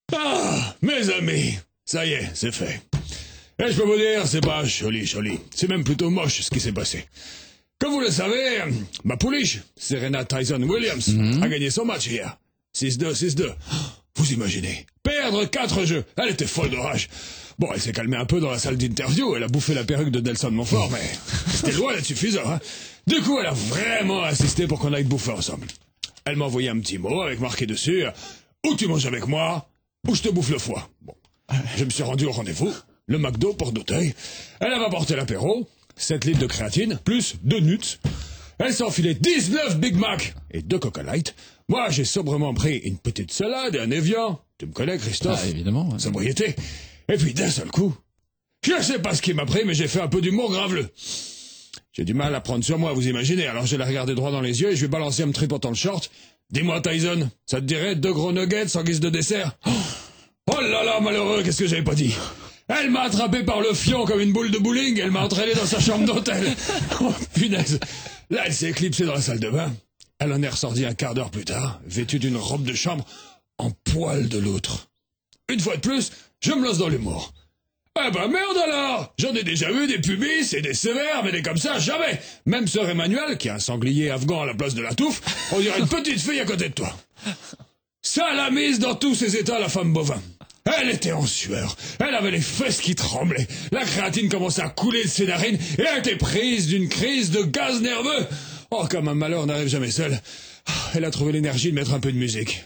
Ah, mes amis, ça y est, c'est fait. Et je peux vous dire, c'est pas joli. C'est même plutôt moche ce qui s'est passé. Comme vous le savez, ma pouliche, Serena Tyson Williams, a gagné son match hier. 6-2, 6-2. Vous imaginez, perdre 4 jeux. Elle était folle de rage. Bon, elle s'est calmée un peu dans la salle d'interview. Elle a bouffé la perruque de Nelson Montfort, mais c'était loin d'être suffisant. Hein. Du coup, elle a vraiment insisté pour qu'on aille bouffer ensemble. Elle m'a envoyé un petit mot avec marqué dessus « Ou tu manges avec moi, ou je te bouffe le foie. » Bon, je me suis rendu au rendez-vous, le McDo, porte d'Auteuil. Elle avait apporté l'apéro, 7 litres de créatine, plus 2 nuts. Elle s'est enfilée 19 Big Mac et 2 Coca Light. Moi, j'ai sobrement pris une petite salade et un Evian. Tu me connais, Christophe? Ah, évidemment. Ouais. Sobriété. Et puis, d'un seul coup, je sais pas ce qui m'a pris, mais j'ai fait un peu d'humour graveleux. J'ai du mal à prendre sur moi, vous imaginez. Alors, je l'ai regardé droit dans les yeux et je lui ai balancé un tripotant le short. Dis-moi, Tyson, ça te dirait 2 gros nuggets en guise de dessert? Oh là là, malheureux, qu'est-ce que j'avais pas dit? Elle m'a attrapé par le fion comme une boule de bowling, elle m'a entraîné dans sa chambre d'hôtel. Oh, punaise. Là, elle s'est éclipsée dans la salle de bain. Elle en est ressortie un quart d'heure plus tard, vêtue d'une robe de chambre, en poil de l'autre. Une fois de plus, je me lance dans l'humour. Ah bah merde alors! J'en ai déjà vu des pubis et des sévères, mais des comme ça, jamais! Même sœur Emmanuel, qui a un sanglier afghan à la place de la touffe, on dirait une petite fille à côté de toi. Ça l'a mise dans tous ses états, la femme bovin. Elle était en sueur, elle avait les fesses qui tremblaient, la créatine commençait à couler de ses narines et elle était prise d'une crise de gaz nerveux. Oh, comme un malheur n'arrive jamais seul. Elle a trouvé l'énergie de mettre un peu de musique.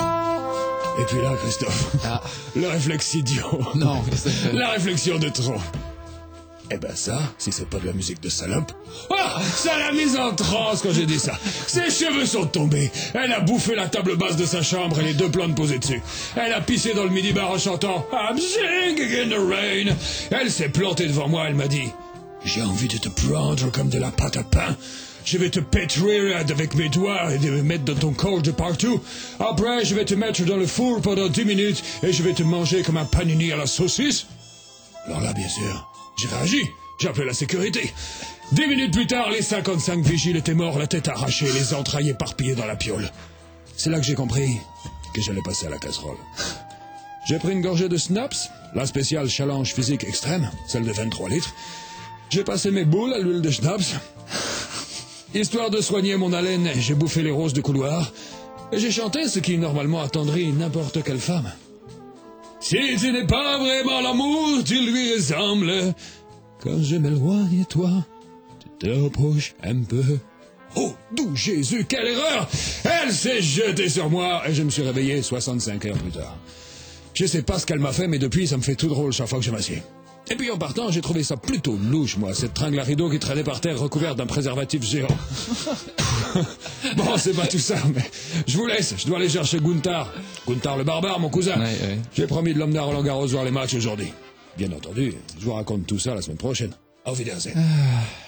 Et puis là, Christophe, le réflexe idiot. Non, la réflexion de trop. Eh ben ça, si c'est pas de la musique de salope... Ah, ça l'a mise en transe quand j'ai dit ça. Ses cheveux sont tombés. Elle a bouffé la table basse de sa chambre et les 2 plantes posées dessus. Elle a pissé dans le minibar en chantant « I'm singing in the rain ». Elle s'est plantée devant moi, elle m'a dit « J'ai envie de te prendre comme de la pâte à pain. Je vais te pétrir avec mes doigts et de me mettre dans ton corps de partout. Après, je vais te mettre dans le four pendant 10 minutes et je vais te manger comme un panini à la saucisse. » Alors là, bien sûr... j'ai réagi, j'ai appelé la sécurité. 10 minutes plus tard, les 55 vigiles étaient morts, la tête arrachée, les entrailles éparpillées dans la piole. C'est là que j'ai compris que j'allais passer à la casserole. J'ai pris une gorgée de Snaps, la spéciale challenge physique extrême, celle de 23 litres. J'ai passé mes boules à l'huile de Snaps. Histoire de soigner mon haleine, j'ai bouffé les roses de couloir. Et j'ai chanté ce qui normalement attendrit n'importe quelle femme. Si tu n'es pas vraiment l'amour, tu lui ressembles. Quand je m'éloigne de toi, tu te rapproches un peu. Oh, d'où Jésus, quelle erreur! Elle s'est jetée sur moi et je me suis réveillé 65 heures plus tard. Je sais pas ce qu'elle m'a fait, mais depuis, ça me fait tout drôle chaque fois que je m'assieds. Et puis en partant, j'ai trouvé ça plutôt louche, moi, cette tringle à rideau qui traînait par terre recouverte d'un préservatif géant. Bon, c'est pas tout ça, mais je vous laisse, je dois aller chercher Gunther. Gunther le barbare, mon cousin. Ouais. J'ai promis de l'emmener à Roland-Garros voir les matchs aujourd'hui. Bien entendu, je vous raconte tout ça la semaine prochaine. Auf Wiedersehen.